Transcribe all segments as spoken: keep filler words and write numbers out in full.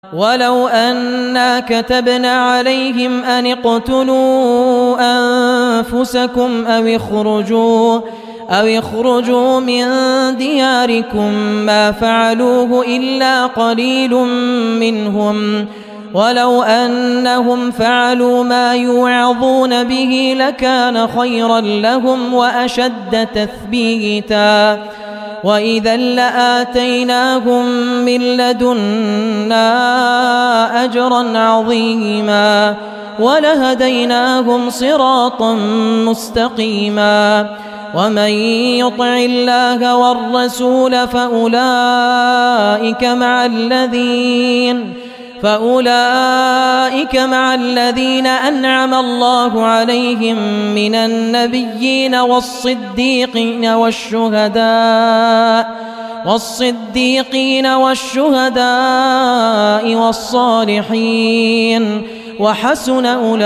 ولو أنا كتبنا عليهم أن اقتلوا أنفسكم أو اخرجوا أو اخرجوا من دياركم ما فعلوه إلا قليل منهم ولو أنهم فعلوا ما يوعظون به لكان خيرا لهم وأشد تثبيتا وإذا لآتيناهم من لدنا أجرا عظيما ولهديناهم صراطا مستقيما ومن يطع الله والرسول فأولئك مع الذين فأولئك مع الذين أنعم الله عليهم من النبيين والصديقين والشهداء والصديقين والشهداء والصالحين وحسن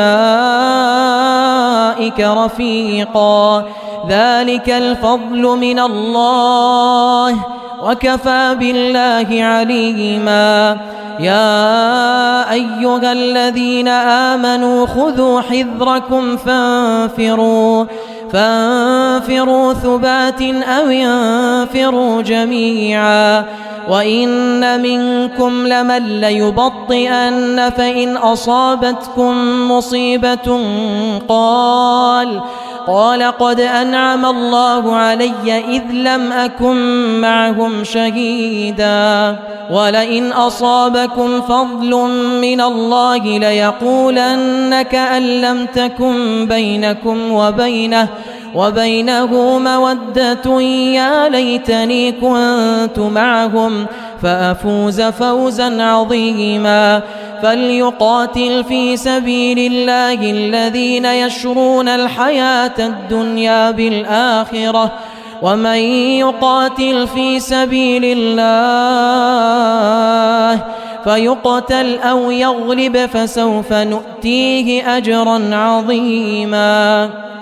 أولئك رفيقا ذلك الفضل من الله وكفى بالله عليما يا أيها الذين آمنوا خذوا حذركم فانفروا فانفروا ثبات أو انفروا جميعا وإن منكم لمن ليبطئن فإن أصابتكم مصيبة قال قال قد أنعم الله علي إذ لم أكن معهم شهيدا ولئن أصابكم فضل من الله ليقولن كأن لم تكن بينكم وبينه وبينه مودة يا ليتني كنت معهم فأفوز فوزا عظيما فليقاتل في سبيل الله الذين يشرون الحياة الدنيا بالآخرة ومن يقاتل في سبيل الله فيقتل أو يغلب فسوف نؤتيه أجرا عظيما.